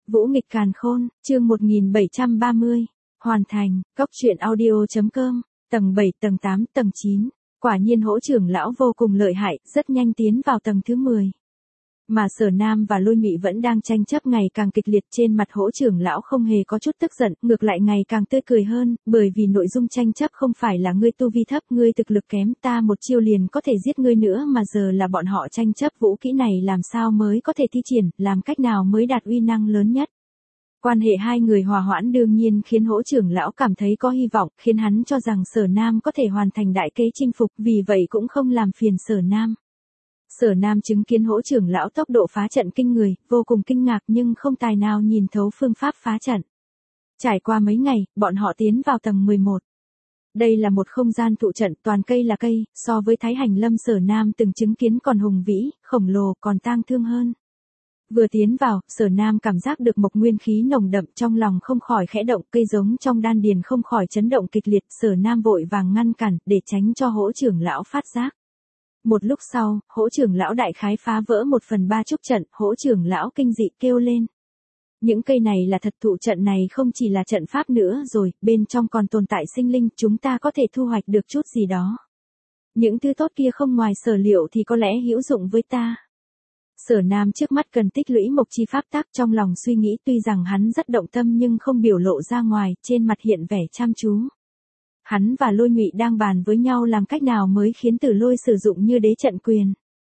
Vũ nghịch càn khôn, chương 1730, hoàn thành, cốc truyện audio.com, tầng 7, tầng 8, tầng 9. Quả nhiên Hỗ trưởng lão vô cùng lợi hại, rất nhanh tiến vào tầng thứ 10. Mà Sở Nam và Lôi Ngụy vẫn đang tranh chấp ngày càng kịch liệt, trên mặt Hỗ trưởng lão không hề có chút tức giận, ngược lại ngày càng tươi cười hơn, bởi vì nội dung tranh chấp không phải là ngươi tu vi thấp, ngươi thực lực kém, ta một chiêu liền có thể giết ngươi nữa, mà giờ là bọn họ tranh chấp vũ kỹ này làm sao mới có thể thi triển, làm cách nào mới đạt uy năng lớn nhất. Quan hệ hai người hòa hoãn đương nhiên khiến Hỗ trưởng lão cảm thấy có hy vọng, khiến hắn cho rằng Sở Nam có thể hoàn thành đại kế chinh phục, vì vậy cũng không làm phiền Sở Nam. Sở Nam chứng kiến Hỗ trưởng lão tốc độ phá trận kinh người, vô cùng kinh ngạc nhưng không tài nào nhìn thấu phương pháp phá trận. Trải qua mấy ngày, bọn họ tiến vào tầng 11. Đây là một không gian tụ trận, toàn cây là cây, so với Thái Hành Lâm Sở Nam từng chứng kiến còn hùng vĩ, khổng lồ, còn tang thương hơn. Vừa tiến vào, Sở Nam cảm giác được mộc nguyên khí nồng đậm, trong lòng không khỏi khẽ động, cây giống trong đan điền không khỏi chấn động kịch liệt, Sở Nam vội vàng ngăn cản, để tránh cho Hỗ trưởng lão phát giác. Một lúc sau, Hỗ trưởng lão đại khái phá vỡ 1/3 trúc trận, Hỗ trưởng lão kinh dị kêu lên. Những cây này là thật, tụ trận này không chỉ là trận pháp nữa rồi, bên trong còn tồn tại sinh linh, chúng ta có thể thu hoạch được chút gì đó. Những thứ tốt kia không ngoài sở liệu thì có lẽ hữu dụng với ta. Sở Nam trước mắt cần tích lũy mộc chi pháp tắc, trong lòng suy nghĩ, tuy rằng hắn rất động tâm nhưng không biểu lộ ra ngoài, trên mặt hiện vẻ chăm chú. Hắn và Lôi Ngụy đang bàn với nhau làm cách nào mới khiến Tử Lôi sử dụng như đế trận quyền.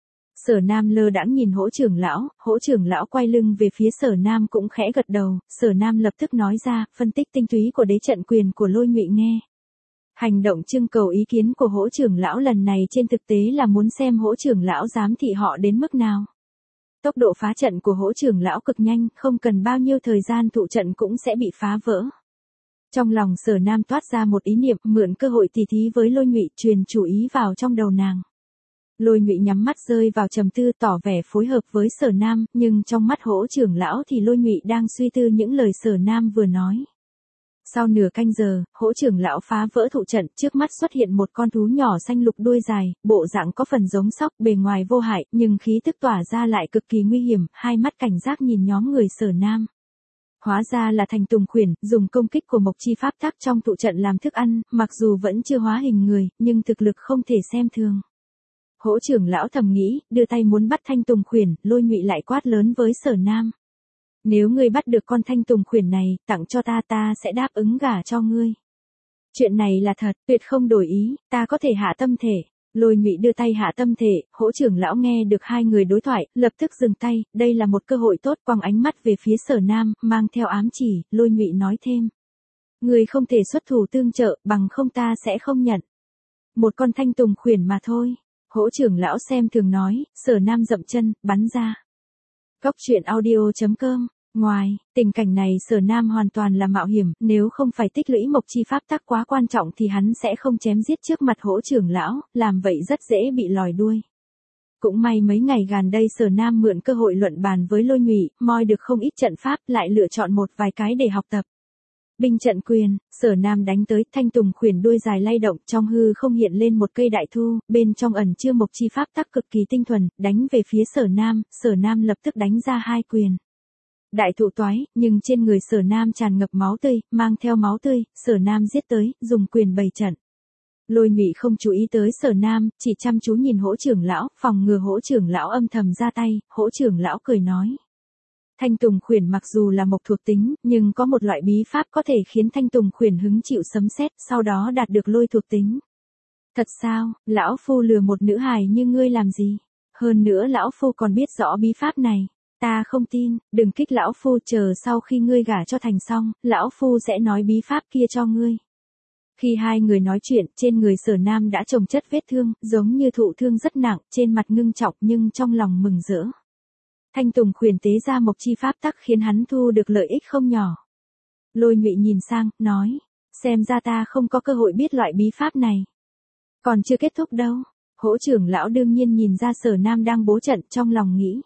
Sở Nam lơ đãng nhìn Hỗ trưởng lão quay lưng về phía Sở Nam cũng khẽ gật đầu, Sở Nam lập tức nói ra, phân tích tinh túy của đế trận quyền của Lôi Ngụy nghe. Hành động trưng cầu ý kiến của Hỗ trưởng lão lần này trên thực tế là muốn xem Hỗ trưởng lão giám thị họ đến mức nào. Tốc độ phá trận của Hỗ trưởng lão cực nhanh, không cần bao nhiêu thời gian tụ trận cũng sẽ bị phá vỡ. Trong lòng Sở Nam toát ra một ý niệm, mượn cơ hội tỉ thí với Lôi Ngụy, truyền chủ ý vào trong đầu nàng. Lôi Ngụy nhắm mắt rơi vào trầm tư, tỏ vẻ phối hợp với Sở Nam, nhưng trong mắt Hỗ trưởng lão thì Lôi Ngụy đang suy tư những lời Sở Nam vừa nói. Sau nửa canh giờ, Hỗ trưởng lão phá vỡ tụ trận, trước mắt xuất hiện một con thú nhỏ xanh lục đuôi dài, bộ dạng có phần giống sóc, bề ngoài vô hại, nhưng khí tức tỏa ra lại cực kỳ nguy hiểm, hai mắt cảnh giác nhìn nhóm người Sở Nam. Hóa ra là Thành Tùng Khuyển, dùng công kích của mộc chi pháp tắc trong tụ trận làm thức ăn, mặc dù vẫn chưa hóa hình người, nhưng thực lực không thể xem thường. Hỗ trưởng lão thầm nghĩ, đưa tay muốn bắt Thanh Tùng Khuyển, Lôi Ngụy lại quát lớn với Sở Nam. Nếu ngươi bắt được con Thanh Tùng Khuyển này, tặng cho ta, ta sẽ đáp ứng gả cho ngươi. Chuyện này là thật, tuyệt không đổi ý, ta có thể hạ tâm thể. Lôi Ngụy đưa tay hạ tâm thể, Hỗ trưởng lão nghe được hai người đối thoại, lập tức dừng tay, đây là một cơ hội tốt, quăng ánh mắt về phía Sở Nam, mang theo ám chỉ, Lôi Ngụy nói thêm. Ngươi không thể xuất thủ tương trợ, bằng không ta sẽ không nhận. Một con Thanh Tùng Khuyển mà thôi. Hỗ trưởng lão xem thường nói, Sở Nam dậm chân, bắn ra. Cốc truyện audio.com. Ngoài, tình cảnh này Sở Nam hoàn toàn là mạo hiểm, nếu không phải tích lũy mộc chi pháp tắc quá quan trọng thì hắn sẽ không chém giết trước mặt Hỗ trưởng lão, làm vậy rất dễ bị lòi đuôi. Cũng may mấy ngày gần đây Sở Nam mượn cơ hội luận bàn với Lôi Ngụy, moi được không ít trận pháp, lại lựa chọn một vài cái để học tập. Binh trận quyền, Sở Nam đánh tới, Thanh Tùng Khuyển đuôi dài lay động, trong hư không hiện lên một cây đại thu, bên trong ẩn chứa mộc chi pháp tắc cực kỳ tinh thuần, đánh về phía Sở Nam lập tức đánh ra hai quyền. Đại thụ toái, nhưng trên người Sở Nam tràn ngập máu tươi, mang theo máu tươi, Sở Nam giết tới, dùng quyền bày trận. Lôi Ngụy không chú ý tới Sở Nam, chỉ chăm chú nhìn Hỗ trưởng lão, phòng ngừa Hỗ trưởng lão âm thầm ra tay, Hỗ trưởng lão cười nói. Thanh Tùng Khuyển mặc dù là mộc thuộc tính, nhưng có một loại bí pháp có thể khiến Thanh Tùng Khuyển hứng chịu sấm sét, sau đó đạt được lôi thuộc tính. Thật sao, lão phu lừa một nữ hài như ngươi làm gì? Hơn nữa lão phu còn biết rõ bí pháp này. Ta không tin, đừng kích lão phu, chờ sau khi ngươi gả cho Thành xong, lão phu sẽ nói bí pháp kia cho ngươi. Khi hai người nói chuyện, trên người Sở Nam đã chồng chất vết thương, giống như thụ thương rất nặng, trên mặt ngưng trọng nhưng trong lòng mừng rỡ. Thanh Tùng Khuyển tế ra mộc chi pháp tắc khiến hắn thu được lợi ích không nhỏ. Lôi Ngụy nhìn sang, nói, xem ra ta không có cơ hội biết loại bí pháp này. Còn chưa kết thúc đâu. Hỗ trưởng lão đương nhiên nhìn ra Sở Nam đang bố trận, trong lòng nghĩ.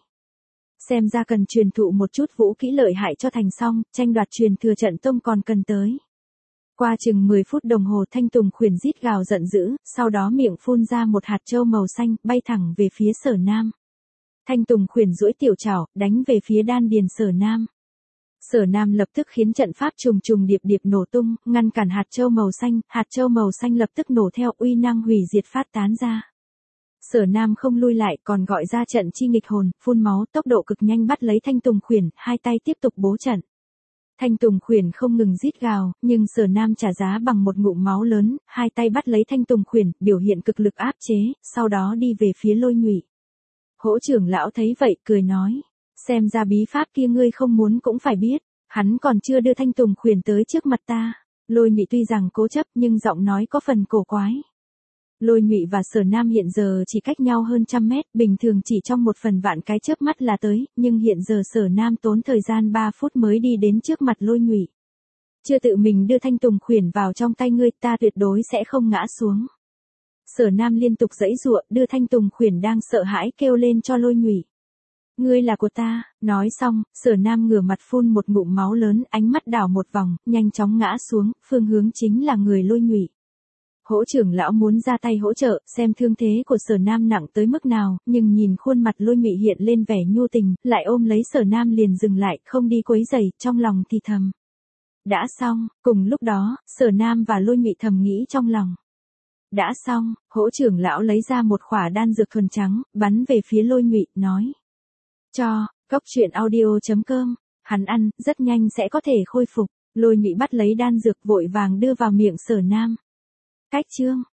Xem ra cần truyền thụ một chút vũ kỹ lợi hại cho Thành xong, tranh đoạt truyền thừa trận tông còn cần tới. Qua chừng 10 phút đồng hồ Thanh Tùng Khuyển rít gào giận dữ, sau đó miệng phun ra một hạt châu màu xanh, bay thẳng về phía Sở Nam. Thanh Tùng Khuyển duỗi tiểu trảo, đánh về phía đan điền Sở Nam. Sở Nam lập tức khiến trận pháp trùng trùng điệp điệp nổ tung, ngăn cản hạt châu màu xanh lập tức nổ theo, uy năng hủy diệt phát tán ra. Sở Nam không lui lại, còn gọi ra trận chi nghịch hồn, phun máu, tốc độ cực nhanh bắt lấy Thanh Tùng Khuyển, hai tay tiếp tục bố trận. Thanh Tùng Khuyển không ngừng rít gào, nhưng Sở Nam trả giá bằng một ngụm máu lớn, hai tay bắt lấy Thanh Tùng Khuyển, biểu hiện cực lực áp chế, sau đó đi về phía Lôi Nhụy. Hỗ trưởng lão thấy vậy, cười nói, xem ra bí pháp kia ngươi không muốn cũng phải biết, hắn còn chưa đưa Thanh Tùng Khuyển tới trước mặt ta. Lôi Nhụy tuy rằng cố chấp nhưng giọng nói có phần cổ quái. Lôi Nhụy và Sở Nam hiện giờ chỉ cách nhau hơn 100 mét, bình thường chỉ trong 1/1000 cái chớp mắt là tới, nhưng hiện giờ Sở Nam tốn thời gian 3 phút mới đi đến trước mặt Lôi Nhụy. Chưa tự mình đưa Thanh Tùng Khuyển vào trong tay ngươi, ta tuyệt đối sẽ không ngã xuống. Sở Nam liên tục giãy giụa, đưa Thanh Tùng Khuyển đang sợ hãi kêu lên cho Lôi Nhụy. Ngươi là của ta, nói xong, Sở Nam ngửa mặt phun một ngụm máu lớn, ánh mắt đảo một vòng, nhanh chóng ngã xuống, phương hướng chính là người Lôi Nhụy. Hỗ trưởng lão muốn ra tay hỗ trợ, xem thương thế của Sở Nam nặng tới mức nào, nhưng nhìn khuôn mặt Lôi Nhụy hiện lên vẻ nhu tình, lại ôm lấy Sở Nam liền dừng lại, không đi quấy rầy, trong lòng thì thầm. Đã xong, cùng lúc đó, Sở Nam và Lôi Nhụy thầm nghĩ trong lòng. Đã xong, hỗ trưởng lão lấy ra một khỏa đan dược thuần trắng, bắn về phía Lôi Nhụy, nói. Cho, coctruyện.audio.com, hắn ăn, rất nhanh sẽ có thể khôi phục. Lôi Nhụy bắt lấy đan dược vội vàng đưa vào miệng Sở Nam. Cách chương